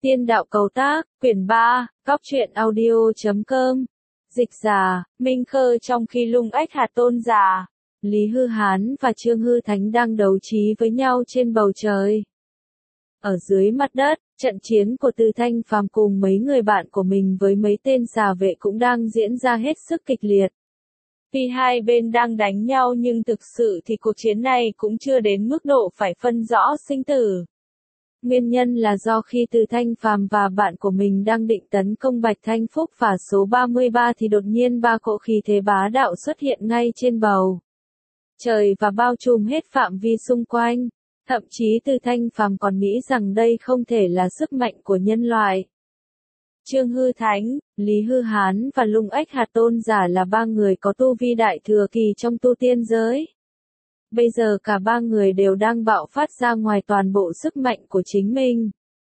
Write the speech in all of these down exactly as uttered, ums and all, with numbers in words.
Tiên đạo cầu tác, quyển ba, cóc truyện audio chấm com. Dịch giả, Minh Khơ. Trong khi Lung Ách Hạt Tôn giả, Lý Hư Hán và Trương Hư Thánh đang đấu trí với nhau trên bầu trời. Ở dưới mặt đất, trận chiến của Từ Thanh Phàm cùng mấy người bạn của mình với mấy tên xà vệ cũng đang diễn ra hết sức kịch liệt. Tuy hai bên đang đánh nhau nhưng thực sự thì cuộc chiến này cũng chưa đến mức độ phải phân rõ sinh tử. Nguyên nhân là do khi Từ Thanh Phàm và bạn của mình đang định tấn công Bạch Thanh Phúc và số ba mươi ba thì đột nhiên ba cỗ khí thế bá đạo xuất hiện ngay trên bầu trời và bao trùm hết phạm vi xung quanh. Thậm chí Từ Thanh Phàm còn nghĩ rằng đây không thể là sức mạnh của nhân loại. Trương Hư Thánh, Lý Hư Hán và Lung Ách Hạt Tôn giả là ba người có tu vi đại thừa kỳ trong tu tiên giới. Bây giờ cả ba người đều đang bạo phát ra ngoài toàn bộ sức mạnh của chính mình.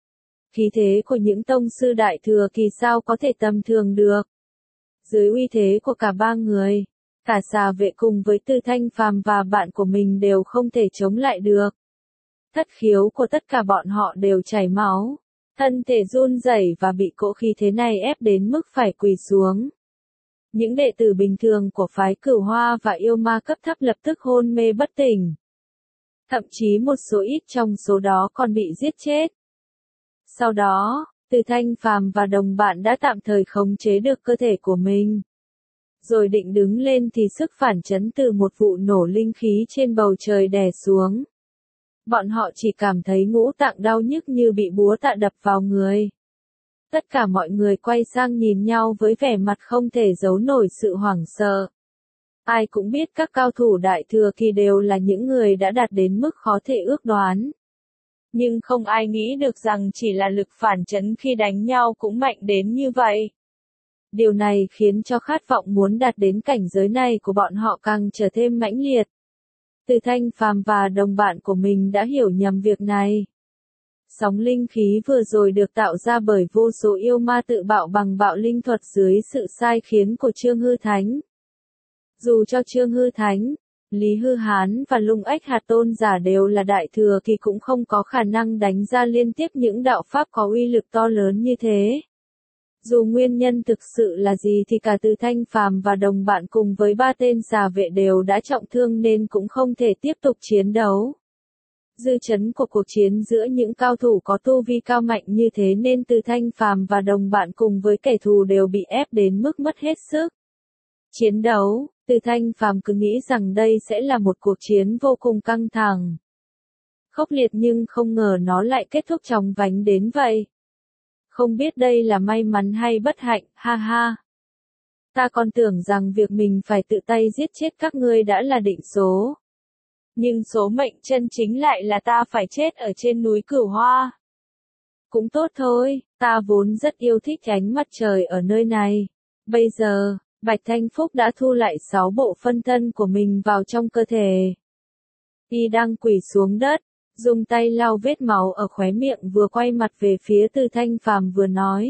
Khí thế của những tông sư đại thừa kỳ sao có thể tầm thường được. Dưới uy thế của cả ba người, cả xà vệ cùng với Từ Thanh Phàm và bạn của mình đều không thể chống lại được. Thất khiếu của tất cả bọn họ đều chảy máu, thân thể run rẩy và bị cỗ khí thế này ép đến mức phải quỳ xuống. Những đệ tử bình thường của phái Cửu Hoa và yêu ma cấp thấp lập tức hôn mê bất tỉnh. Thậm chí một số ít trong số đó còn bị giết chết. Sau đó, Từ Thanh Phàm và đồng bạn đã tạm thời khống chế được cơ thể của mình. Rồi định đứng lên thì sức phản chấn từ một vụ nổ linh khí trên bầu trời đè xuống. Bọn họ chỉ cảm thấy ngũ tạng đau nhức như bị búa tạ đập vào người. Tất cả mọi người quay sang nhìn nhau với vẻ mặt không thể giấu nổi sự hoảng sợ. Ai cũng biết các cao thủ đại thừa kỳ đều là những người đã đạt đến mức khó thể ước đoán. Nhưng không ai nghĩ được rằng chỉ là lực phản chấn khi đánh nhau cũng mạnh đến như vậy. Điều này khiến cho khát vọng muốn đạt đến cảnh giới này của bọn họ càng trở thêm mãnh liệt. Từ Thanh Phàm và đồng bạn của mình đã hiểu nhầm việc này. Sóng linh khí vừa rồi được tạo ra bởi vô số yêu ma tự bạo bằng bạo linh thuật dưới sự sai khiến của Trương Hư Thánh. Dù cho Trương Hư Thánh, Lý Hư Hán và Lung Ách Hạt Tôn giả đều là đại thừa kỳ cũng không có khả năng đánh ra liên tiếp những đạo pháp có uy lực to lớn như thế. Dù nguyên nhân thực sự là gì thì cả Từ Thanh Phàm và đồng bạn cùng với ba tên xà vệ đều đã trọng thương nên cũng không thể tiếp tục chiến đấu. Dư chấn của cuộc chiến giữa những cao thủ có tu vi cao mạnh như thế nên Từ Thanh Phàm và đồng bạn cùng với kẻ thù đều bị ép đến mức mất hết sức. Chiến đấu, Từ Thanh Phàm cứ nghĩ rằng đây sẽ là một cuộc chiến vô cùng căng thẳng, khốc liệt nhưng không ngờ nó lại kết thúc chóng vánh đến vậy. Không biết đây là may mắn hay bất hạnh, ha ha. Ta còn tưởng rằng việc mình phải tự tay giết chết các ngươi đã là định số. Nhưng số mệnh chân chính lại là ta phải chết ở trên núi Cửu Hoa. Cũng tốt thôi, ta vốn rất yêu thích ánh mặt trời ở nơi này. Bây giờ, Bạch Thanh Phúc đã thu lại sáu bộ phân thân của mình vào trong cơ thể. Y đang quỳ xuống đất, dùng tay lau vết máu ở khóe miệng vừa quay mặt về phía Từ Thanh Phàm vừa nói.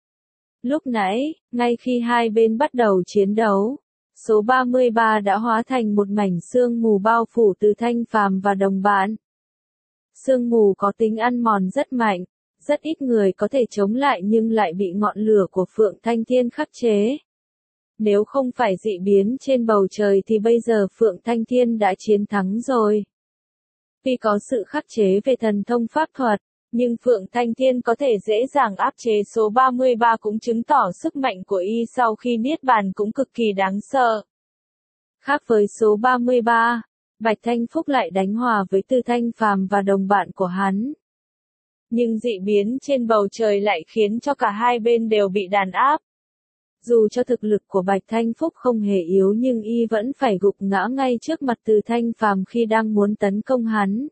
Lúc nãy, ngay khi hai bên bắt đầu chiến đấu, số ba mươi ba đã hóa thành một mảnh sương mù bao phủ Từ Thanh Phàm và đồng bạn. Sương mù có tính ăn mòn rất mạnh, rất ít người có thể chống lại nhưng lại bị ngọn lửa của Phượng Thanh Thiên khắc chế. Nếu không phải dị biến trên bầu trời thì bây giờ Phượng Thanh Thiên đã chiến thắng rồi. Tuy có sự khắc chế về thần thông pháp thuật, nhưng Phượng Thanh Thiên có thể dễ dàng áp chế số ba mươi ba cũng chứng tỏ sức mạnh của y sau khi niết bàn cũng cực kỳ đáng sợ. Khác với số ba mươi ba, Bạch Thanh Phúc lại đánh hòa với Từ Thanh Phàm và đồng bạn của hắn. Nhưng dị biến trên bầu trời lại khiến cho cả hai bên đều bị đàn áp. Dù cho thực lực của Bạch Thanh Phúc không hề yếu nhưng y vẫn phải gục ngã ngay trước mặt Từ Thanh Phàm khi đang muốn tấn công hắn.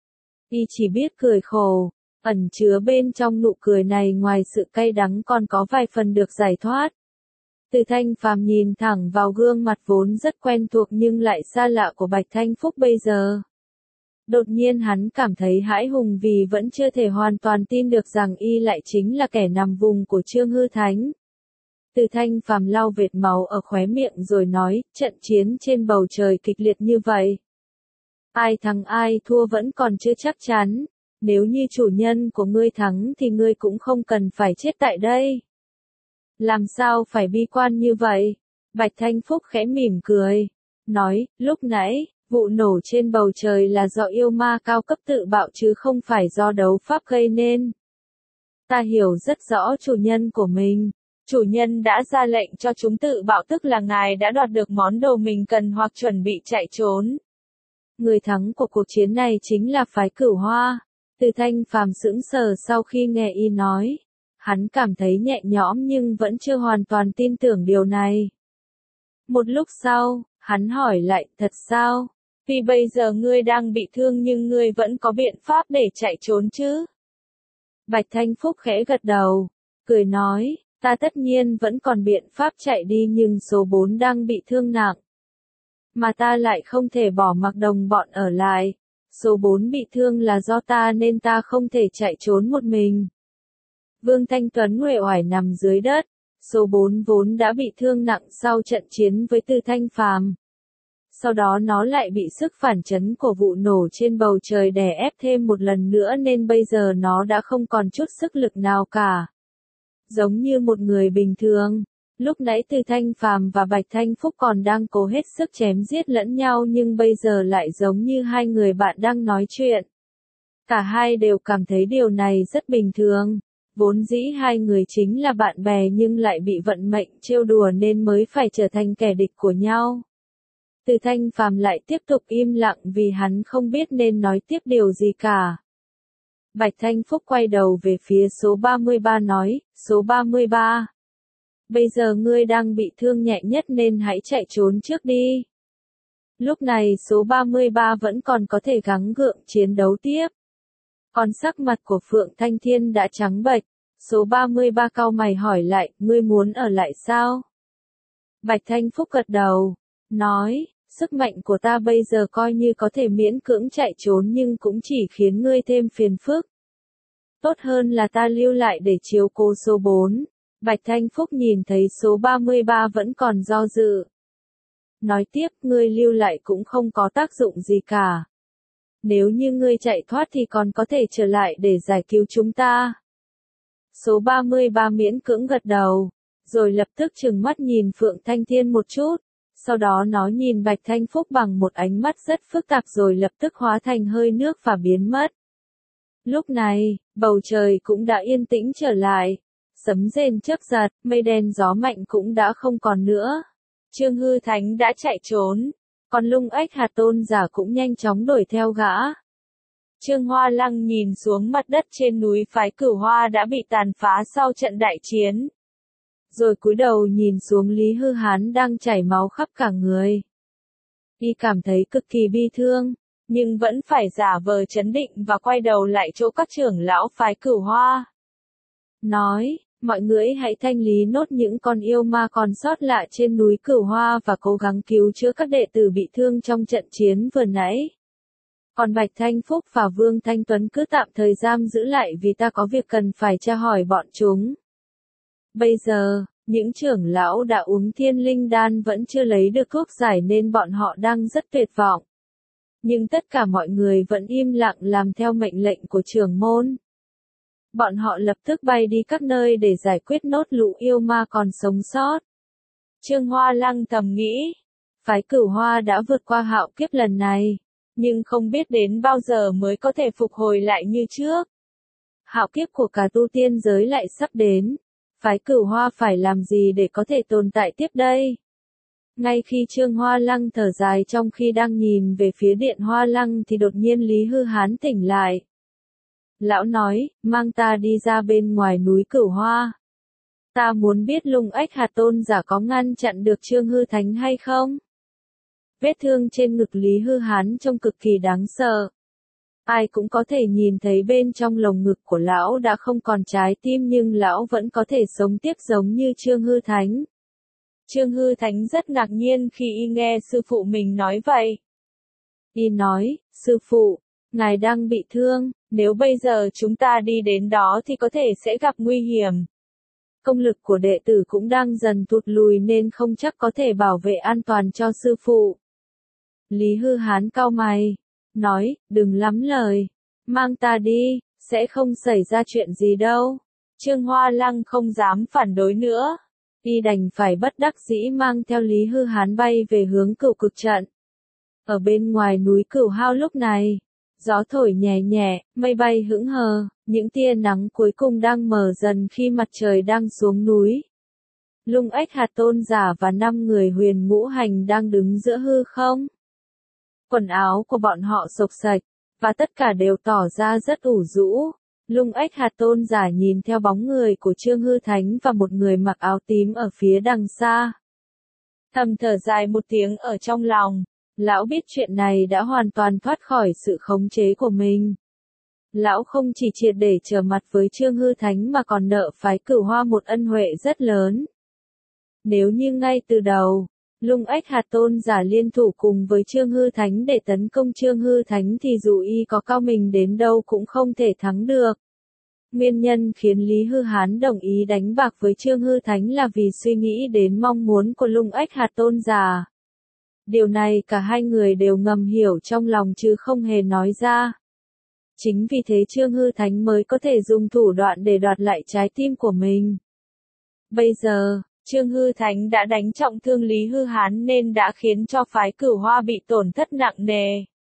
Y chỉ biết cười khổ, ẩn chứa bên trong nụ cười này ngoài sự cay đắng còn có vài phần được giải thoát. Từ Thanh Phàm nhìn thẳng vào gương mặt vốn rất quen thuộc nhưng lại xa lạ của Bạch Thanh Phúc bây giờ. Đột nhiên hắn cảm thấy hãi hùng vì vẫn chưa thể hoàn toàn tin được rằng y lại chính là kẻ nằm vùng của Trương Hư Thánh. Từ Thanh Phàm lau vệt máu ở khóe miệng rồi nói, trận chiến trên bầu trời kịch liệt như vậy. Ai thắng ai thua vẫn còn chưa chắc chắn, nếu như chủ nhân của ngươi thắng thì ngươi cũng không cần phải chết tại đây. Làm sao phải bi quan như vậy? Bạch Thanh Phúc khẽ mỉm cười, nói, lúc nãy, vụ nổ trên bầu trời là do yêu ma cao cấp tự bạo chứ không phải do đấu pháp gây nên. Ta hiểu rất rõ chủ nhân của mình. Chủ nhân đã ra lệnh cho chúng tự bạo, tức là ngài đã đoạt được món đồ mình cần hoặc chuẩn bị chạy trốn. Người thắng của cuộc chiến này chính là phái Cửu Hoa. Từ Thanh Phàm sững sờ sau khi nghe y nói. Hắn cảm thấy nhẹ nhõm nhưng vẫn chưa hoàn toàn tin tưởng điều này. Một lúc sau, hắn hỏi lại, thật sao? Vì bây giờ ngươi đang bị thương nhưng ngươi vẫn có biện pháp để chạy trốn chứ? Bạch Thanh Phúc khẽ gật đầu, cười nói, ta tất nhiên vẫn còn biện pháp chạy đi nhưng số bốn đang bị thương nặng. Mà ta lại không thể bỏ mặc đồng bọn ở lại. Số bốn bị thương là do ta nên ta không thể chạy trốn một mình. Vương Thanh Tuấn uể oải nằm dưới đất. Số bốn vốn đã bị thương nặng sau trận chiến với Từ Thanh Phàm. Sau đó nó lại bị sức phản chấn của vụ nổ trên bầu trời đè ép thêm một lần nữa nên bây giờ nó đã không còn chút sức lực nào cả. Giống như một người bình thường, lúc nãy Từ Thanh Phàm và Bạch Thanh Phúc còn đang cố hết sức chém giết lẫn nhau nhưng bây giờ lại giống như hai người bạn đang nói chuyện. Cả hai đều cảm thấy điều này rất bình thường. Vốn dĩ hai người chính là bạn bè nhưng lại bị vận mệnh trêu đùa nên mới phải trở thành kẻ địch của nhau. Từ Thanh Phàm lại tiếp tục im lặng vì hắn không biết nên nói tiếp điều gì cả. Bạch Thanh Phúc quay đầu về phía số ba mươi ba nói, số ba mươi ba. Bây giờ ngươi đang bị thương nhẹ nhất nên hãy chạy trốn trước đi. Lúc này số ba mươi ba vẫn còn có thể gắng gượng chiến đấu tiếp. Còn sắc mặt của Phượng Thanh Thiên đã trắng bệch. Số ba mươi ba cau mày hỏi lại, ngươi muốn ở lại sao? Bạch Thanh Phúc gật đầu, nói, sức mạnh của ta bây giờ coi như có thể miễn cưỡng chạy trốn nhưng cũng chỉ khiến ngươi thêm phiền phức. Tốt hơn là ta lưu lại để chiếu cố số bốn. Bạch Thanh Phúc nhìn thấy số ba mươi ba vẫn còn do dự. Nói tiếp, ngươi lưu lại cũng không có tác dụng gì cả. Nếu như ngươi chạy thoát thì còn có thể trở lại để giải cứu chúng ta. Số ba mươi ba miễn cưỡng gật đầu, rồi lập tức trừng mắt nhìn Phượng Thanh Thiên một chút, sau đó nó nhìn Bạch Thanh Phúc bằng một ánh mắt rất phức tạp rồi lập tức hóa thành hơi nước và biến mất. Lúc này, bầu trời cũng đã yên tĩnh trở lại, sấm rền chớp giật, mây đen gió mạnh cũng đã không còn nữa. Trương Hư Thánh đã chạy trốn, còn Lung Ếch Hạt Tôn Giả cũng nhanh chóng đuổi theo gã. Trương Hoa Lăng nhìn xuống mặt đất trên núi phái Cửu Hoa đã bị tàn phá sau trận đại chiến. Rồi cúi đầu nhìn xuống Lý Hư Hán đang chảy máu khắp cả người. Y cảm thấy cực kỳ bi thương, nhưng vẫn phải giả vờ trấn định và quay đầu lại chỗ các trưởng lão phái Cửu Hoa. Nói, mọi người hãy thanh lý nốt những con yêu ma còn sót lại trên núi Cửu Hoa và cố gắng cứu chữa các đệ tử bị thương trong trận chiến vừa nãy. Còn Bạch Thanh Phúc và Vương Thanh Tuấn cứ tạm thời giam giữ lại vì ta có việc cần phải tra hỏi bọn chúng. Bây giờ, những trưởng lão đã uống thiên linh đan vẫn chưa lấy được thuốc giải nên bọn họ đang rất tuyệt vọng. Nhưng tất cả mọi người vẫn im lặng làm theo mệnh lệnh của trưởng môn. Bọn họ lập tức bay đi các nơi để giải quyết nốt lũ yêu ma còn sống sót. Trương Hoa Lăng thầm nghĩ, phái Cửu Hoa đã vượt qua hạo kiếp lần này, nhưng không biết đến bao giờ mới có thể phục hồi lại như trước. Hạo kiếp của cả tu tiên giới lại sắp đến, phái Cửu Hoa phải làm gì để có thể tồn tại tiếp đây? Ngay khi Trương Hoa Lăng thở dài trong khi đang nhìn về phía điện Hoa Lăng thì đột nhiên Lý Hư Hán tỉnh lại. Lão nói, mang ta đi ra bên ngoài núi Cửu Hoa. Ta muốn biết Lung Ếch Hạt Tôn Giả có ngăn chặn được Trương Hư Thánh hay không? Vết thương trên ngực Lý Hư Hán trông cực kỳ đáng sợ. Ai cũng có thể nhìn thấy bên trong lồng ngực của lão đã không còn trái tim nhưng lão vẫn có thể sống tiếp giống như Trương Hư Thánh. Trương Hư Thánh rất ngạc nhiên khi y nghe sư phụ mình nói vậy. Y nói, sư phụ, ngài đang bị thương, nếu bây giờ chúng ta đi đến đó thì có thể sẽ gặp nguy hiểm. Công lực của đệ tử cũng đang dần tụt lùi nên không chắc có thể bảo vệ an toàn cho sư phụ. Lý Hư Hán cau mày, nói, đừng lắm lời. Mang ta đi, sẽ không xảy ra chuyện gì đâu. Trương Hoa Lăng không dám phản đối nữa. Y đành phải bất đắc dĩ mang theo Lý Hư Hán bay về hướng Cửu Cực trận. Ở bên ngoài núi Cửu Hao lúc này, gió thổi nhẹ nhẹ, mây bay hững hờ, những tia nắng cuối cùng đang mờ dần khi mặt trời đang xuống núi. Lung Ếch Hạt Tôn giả và năm người Huyền Ngũ Hành đang đứng giữa hư không. Quần áo của bọn họ xộc xạch, và tất cả đều tỏ ra rất ủ rũ. Lung Ếch Hạt Tôn giả nhìn theo bóng người của Trương Hư Thánh và một người mặc áo tím ở phía đằng xa. Thầm thở dài một tiếng ở trong lòng, lão biết chuyện này đã hoàn toàn thoát khỏi sự khống chế của mình. Lão không chỉ triệt để trở mặt với Trương Hư Thánh mà còn nợ phái Cửu Hoa một ân huệ rất lớn. Nếu như ngay từ đầu, Lung Ếch Hạt Tôn giả liên thủ cùng với Trương Hư Thánh để tấn công Trương Hư Thánh thì dù y có cao mình đến đâu cũng không thể thắng được. Nguyên nhân khiến Lý Hư Hán đồng ý đánh bạc với Trương Hư Thánh là vì suy nghĩ đến mong muốn của Lung Ếch Hạt Tôn giả. Điều này cả hai người đều ngầm hiểu trong lòng chứ không hề nói ra. Chính vì thế Trương Hư Thánh mới có thể dùng thủ đoạn để đoạt lại trái tim của mình. Bây giờ, Trương Hư Thánh đã đánh trọng thương Lý Hư Hán nên đã khiến cho phái Cửu Hoa bị tổn thất nặng nề.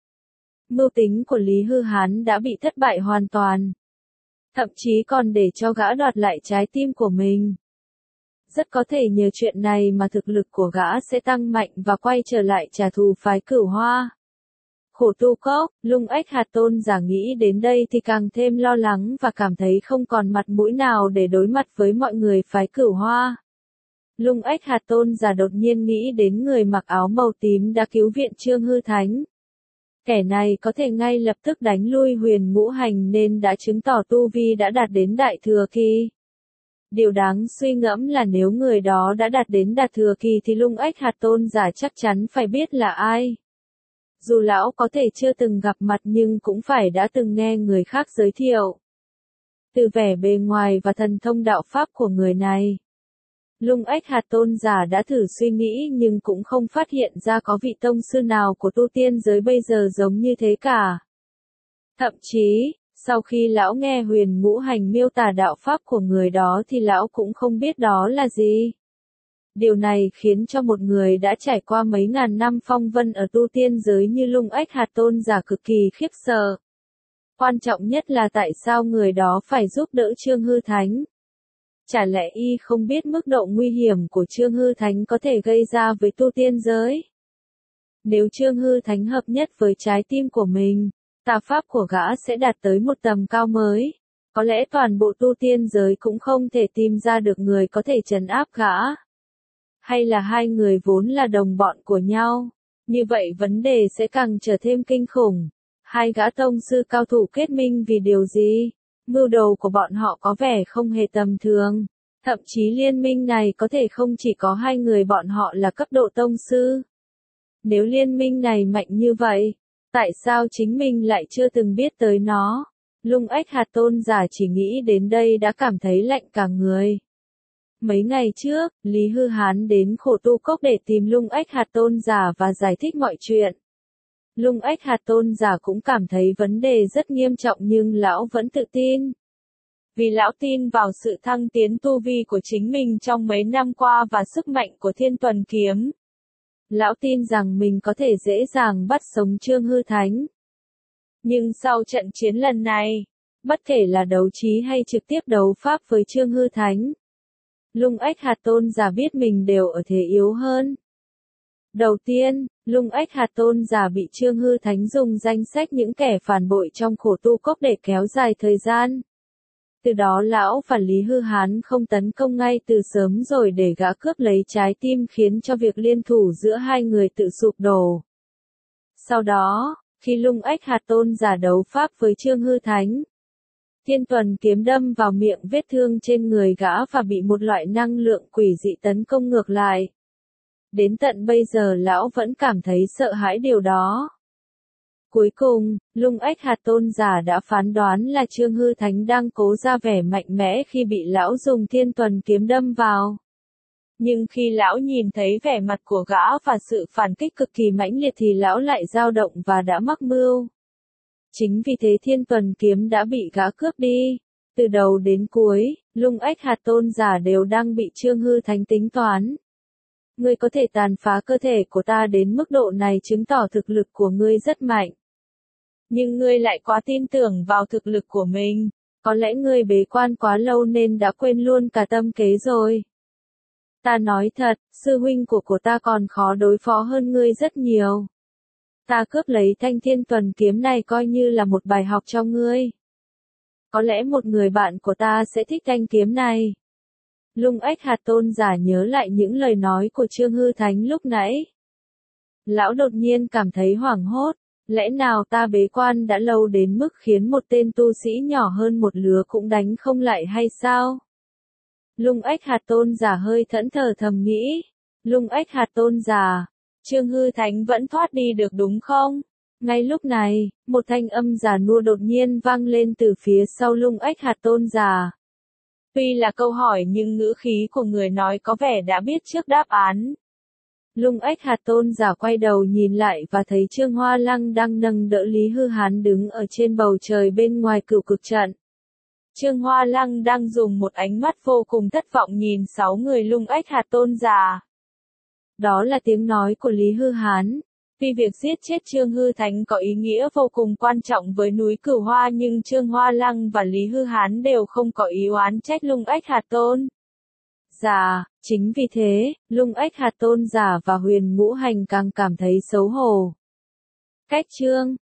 Mưu tính của Lý Hư Hán đã bị thất bại hoàn toàn. Thậm chí còn để cho gã đoạt lại trái tim của mình. Rất có thể nhờ chuyện này mà thực lực của gã sẽ tăng mạnh và quay trở lại trả thù phái Cửu Hoa. Khổ tu cốc, Lung Ếch Hạt Tôn giả nghĩ đến đây thì càng thêm lo lắng và cảm thấy không còn mặt mũi nào để đối mặt với mọi người phái Cửu Hoa. Lung Ếch Hạt Tôn giả đột nhiên nghĩ đến người mặc áo màu tím đã cứu viện Trương Hư Thánh. Kẻ này có thể ngay lập tức đánh lui Huyền Ngũ Hành nên đã chứng tỏ tu vi đã đạt đến Đại Thừa Kỳ. Điều đáng suy ngẫm là nếu người đó đã đạt đến Đại Thừa Kỳ thì Lung Ếch Hạt Tôn giả chắc chắn phải biết là ai. Dù lão có thể chưa từng gặp mặt nhưng cũng phải đã từng nghe người khác giới thiệu. Từ vẻ bề ngoài và thần thông đạo pháp của người này, Lung Ếch Hạt Tôn giả đã thử suy nghĩ nhưng cũng không phát hiện ra có vị tông sư nào của tu tiên giới bây giờ giống như thế cả. Thậm chí, sau khi lão nghe Huyền Ngũ Hành miêu tả đạo pháp của người đó thì lão cũng không biết đó là gì. Điều này khiến cho một người đã trải qua mấy ngàn năm phong vân ở tu tiên giới như Lung Ếch Hạt Tôn giả cực kỳ khiếp sợ. Quan trọng nhất là tại sao người đó phải giúp đỡ Trương Hư Thánh. Chả lẽ y không biết mức độ nguy hiểm của Trương Hư Thánh có thể gây ra với tu tiên giới? Nếu Trương Hư Thánh hợp nhất với trái tim của mình, tà pháp của gã sẽ đạt tới một tầm cao mới. Có lẽ toàn bộ tu tiên giới cũng không thể tìm ra được người có thể trấn áp gã. Hay là hai người vốn là đồng bọn của nhau? Như vậy vấn đề sẽ càng trở thêm kinh khủng. Hai gã tông sư cao thủ kết minh vì điều gì? Mưu đồ của bọn họ có vẻ không hề tầm thường. Thậm chí liên minh này có thể không chỉ có hai người bọn họ là cấp độ tông sư. Nếu liên minh này mạnh như vậy, tại sao chính mình lại chưa từng biết tới nó? Lung Ếch Hạt Tôn giả chỉ nghĩ đến đây đã cảm thấy lạnh cả người. Mấy ngày trước, Lý Hư Hán đến Khổ Tu Cốc để tìm Lung Ếch Hạt Tôn giả và giải thích mọi chuyện. Lung Ếch Hạt Tôn giả cũng cảm thấy vấn đề rất nghiêm trọng nhưng lão vẫn tự tin. Vì lão tin vào sự thăng tiến tu vi của chính mình trong mấy năm qua và sức mạnh của Thiên Tuần Kiếm. Lão tin rằng mình có thể dễ dàng bắt sống Trương Hư Thánh. Nhưng sau trận chiến lần này, bất kể là đấu trí hay trực tiếp đấu pháp với Trương Hư Thánh, Lung Ếch Hạt Tôn giả biết mình đều ở thế yếu hơn. Đầu tiên, Lung Ếch Hạt Tôn giả bị Trương Hư Thánh dùng danh sách những kẻ phản bội trong Khổ Tu Cốc để kéo dài thời gian. Từ đó lão và Lý Hư Hán không tấn công ngay từ sớm rồi để gã cướp lấy trái tim khiến cho việc liên thủ giữa hai người tự sụp đổ. Sau đó, khi Lung Ếch Hạt Tôn giả đấu pháp với Trương Hư Thánh, Thiên Tuần Kiếm đâm vào miệng vết thương trên người gã và bị một loại năng lượng quỷ dị tấn công ngược lại. Đến tận bây giờ lão vẫn cảm thấy sợ hãi điều đó. Cuối cùng, Lung Ếch Hạt Tôn giả đã phán đoán là Trương Hư Thánh đang cố ra vẻ mạnh mẽ khi bị lão dùng Thiên Tuần Kiếm đâm vào. Nhưng khi lão nhìn thấy vẻ mặt của gã và sự phản kích cực kỳ mãnh liệt thì lão lại dao động và đã mắc mưu. Chính vì thế Thiên Tuần kiếm đã bị gã cướp đi. Từ đầu đến cuối, Lung Ách Hạt Tôn giả đều đang bị Trương Hư Thánh tính toán. Ngươi có thể tàn phá cơ thể của ta đến mức độ này chứng tỏ thực lực của ngươi rất mạnh. Nhưng ngươi lại quá tin tưởng vào thực lực của mình. Có lẽ ngươi bế quan quá lâu nên đã quên luôn cả tâm kế rồi. Ta nói thật, sư huynh của của ta còn khó đối phó hơn ngươi rất nhiều. Ta cướp lấy thanh Thiên Tuần kiếm này coi như là một bài học cho ngươi. Có lẽ một người bạn của ta sẽ thích thanh kiếm này. Lung Ách Hạt Tôn giả nhớ lại những lời nói của Trương Hư Thánh lúc nãy. Lão đột nhiên cảm thấy hoảng hốt. Lẽ nào ta bế quan đã lâu đến mức khiến một tên tu sĩ nhỏ hơn một lứa cũng đánh không lại hay sao? Lung Ách Hạt Tôn giả hơi thẫn thờ thầm nghĩ. Lung Ách Hạt Tôn giả, Trương Hư Thánh vẫn thoát đi được đúng không? Ngay lúc này, một thanh âm già nua đột nhiên vang lên từ phía sau Lung Ách Hạt Tôn giả. Tuy là câu hỏi nhưng ngữ khí của người nói có vẻ đã biết trước đáp án. Lung Ách Hạt Tôn giả quay đầu nhìn lại và thấy Trương Hoa Lăng đang nâng đỡ Lý Hư Hán đứng ở trên bầu trời bên ngoài cửu cực trận. Trương Hoa Lăng đang dùng một ánh mắt vô cùng thất vọng nhìn sáu người Lung Ách Hạt Tôn giả. Đó là tiếng nói của Lý Hư Hán. Tuy việc giết chết Trương Hư Thánh có ý nghĩa vô cùng quan trọng với núi Cửu Hoa nhưng Trương Hoa Lăng và Lý Hư Hán đều không có ý oán trách Lung Ách Hạt Tôn giả. Chính vì thế, Lung Ách Hạt Tôn giả và Huyền Ngũ Hành càng cảm thấy xấu hổ. Cách chương